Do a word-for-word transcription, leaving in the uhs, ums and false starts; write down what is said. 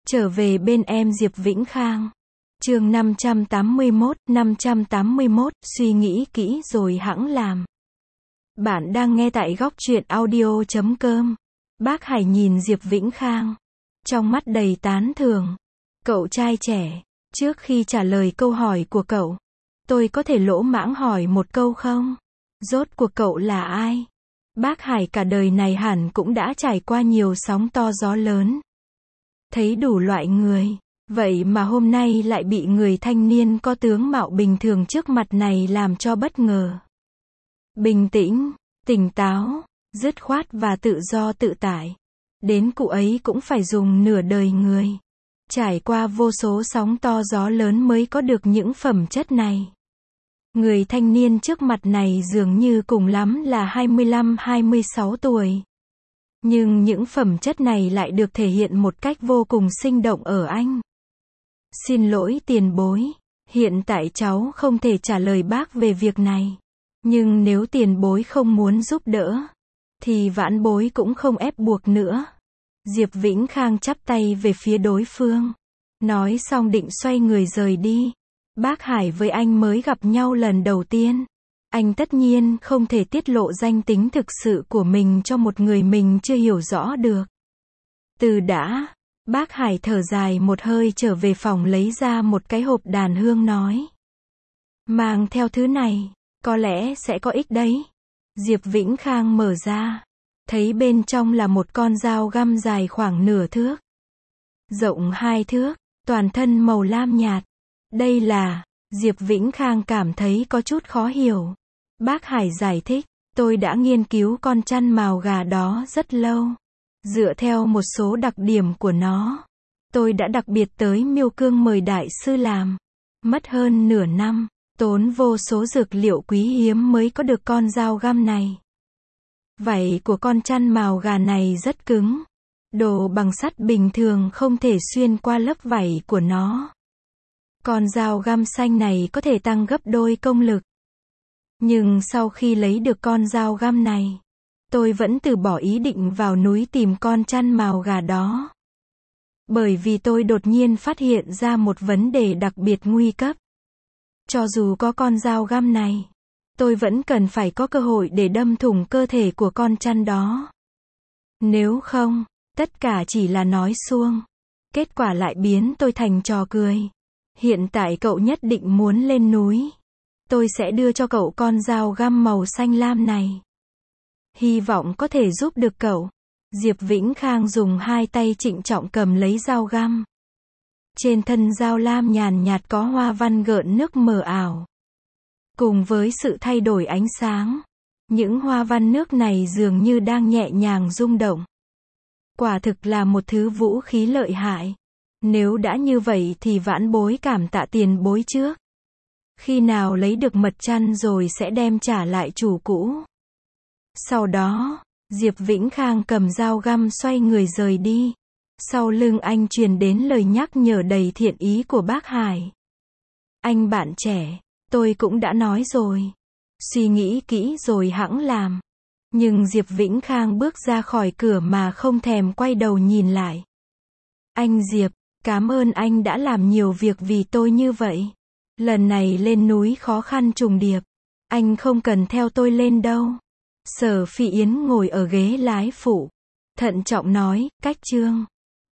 Trở về bên em Diệp Vĩnh Khang. Chương năm trăm tám mươi mốt, năm trăm tám mươi mốt, suy nghĩ kỹ rồi hẵng làm. Bạn đang nghe tại góc truyện audio chấm com. Bác Hải nhìn Diệp Vĩnh Khang, trong mắt đầy tán thưởng. Cậu trai trẻ, trước khi trả lời câu hỏi của cậu, tôi có thể lỗ mãng hỏi một câu không? Rốt cuộc cậu là ai? Bác Hải cả đời này hẳn cũng đã trải qua nhiều sóng to gió lớn, thấy đủ loại người, vậy mà hôm nay lại bị người thanh niên có tướng mạo bình thường trước mặt này làm cho bất ngờ. Bình tĩnh, tỉnh táo, dứt khoát và tự do tự tại. Đến cụ ấy cũng phải dùng nửa đời người, trải qua vô số sóng to gió lớn mới có được những phẩm chất này. Người thanh niên trước mặt này dường như cùng lắm là hai mươi lăm hai mươi sáu tuổi. Nhưng những phẩm chất này lại được thể hiện một cách vô cùng sinh động ở anh. Xin lỗi tiền bối, hiện tại cháu không thể trả lời bác về việc này. Nhưng nếu tiền bối không muốn giúp đỡ, thì vãn bối cũng không ép buộc nữa. Diệp Vĩnh Khang chắp tay về phía đối phương, nói xong định xoay người rời đi. Bác Hải với anh mới gặp nhau lần đầu tiên. Anh tất nhiên không thể tiết lộ danh tính thực sự của mình cho một người mình chưa hiểu rõ được. Từ đã, bác Hải thở dài một hơi trở về phòng lấy ra một cái hộp đàn hương nói. Mang theo thứ này, có lẽ sẽ có ích đấy. Diệp Vĩnh Khang mở ra, thấy bên trong là một con dao găm dài khoảng nửa thước, rộng hai thước, toàn thân màu lam nhạt. Đây là, Diệp Vĩnh Khang cảm thấy có chút khó hiểu. Bác Hải giải thích, tôi đã nghiên cứu con chăn mào gà đó rất lâu. Dựa theo một số đặc điểm của nó, tôi đã đặc biệt tới Miêu Cương mời đại sư làm. Mất hơn nửa năm, tốn vô số dược liệu quý hiếm mới có được con dao găm này. Vảy của con chăn mào gà này rất cứng. Đồ bằng sắt bình thường không thể xuyên qua lớp vảy của nó. Con dao găm xanh này có thể tăng gấp đôi công lực. Nhưng sau khi lấy được con dao găm này, tôi vẫn từ bỏ ý định vào núi tìm con chăn mào gà đó. Bởi vì tôi đột nhiên phát hiện ra một vấn đề đặc biệt nguy cấp. Cho dù có con dao găm này, tôi vẫn cần phải có cơ hội để đâm thủng cơ thể của con chăn đó. Nếu không, tất cả chỉ là nói suông. Kết quả lại biến tôi thành trò cười. Hiện tại cậu nhất định muốn lên núi. Tôi sẽ đưa cho cậu con dao găm màu xanh lam này. Hy vọng có thể giúp được cậu. Diệp Vĩnh Khang dùng hai tay trịnh trọng cầm lấy dao găm. Trên thân dao lam nhàn nhạt có hoa văn gợn nước mờ ảo. Cùng với sự thay đổi ánh sáng, những hoa văn nước này dường như đang nhẹ nhàng rung động. Quả thực là một thứ vũ khí lợi hại. Nếu đã như vậy thì vãn bối cảm tạ tiền bối trước. Khi nào lấy được mật chăn rồi sẽ đem trả lại chủ cũ. Sau đó, Diệp Vĩnh Khang cầm dao găm xoay người rời đi. Sau lưng anh truyền đến lời nhắc nhở đầy thiện ý của bác Hải. Anh bạn trẻ, tôi cũng đã nói rồi. Suy nghĩ kỹ rồi hẵng làm. Nhưng Diệp Vĩnh Khang bước ra khỏi cửa mà không thèm quay đầu nhìn lại. Anh Diệp, cảm ơn anh đã làm nhiều việc vì tôi như vậy. Lần này lên núi khó khăn trùng điệp. Anh không cần theo tôi lên đâu. Sở Phi Yến ngồi ở ghế lái phụ, thận trọng nói, cách chương.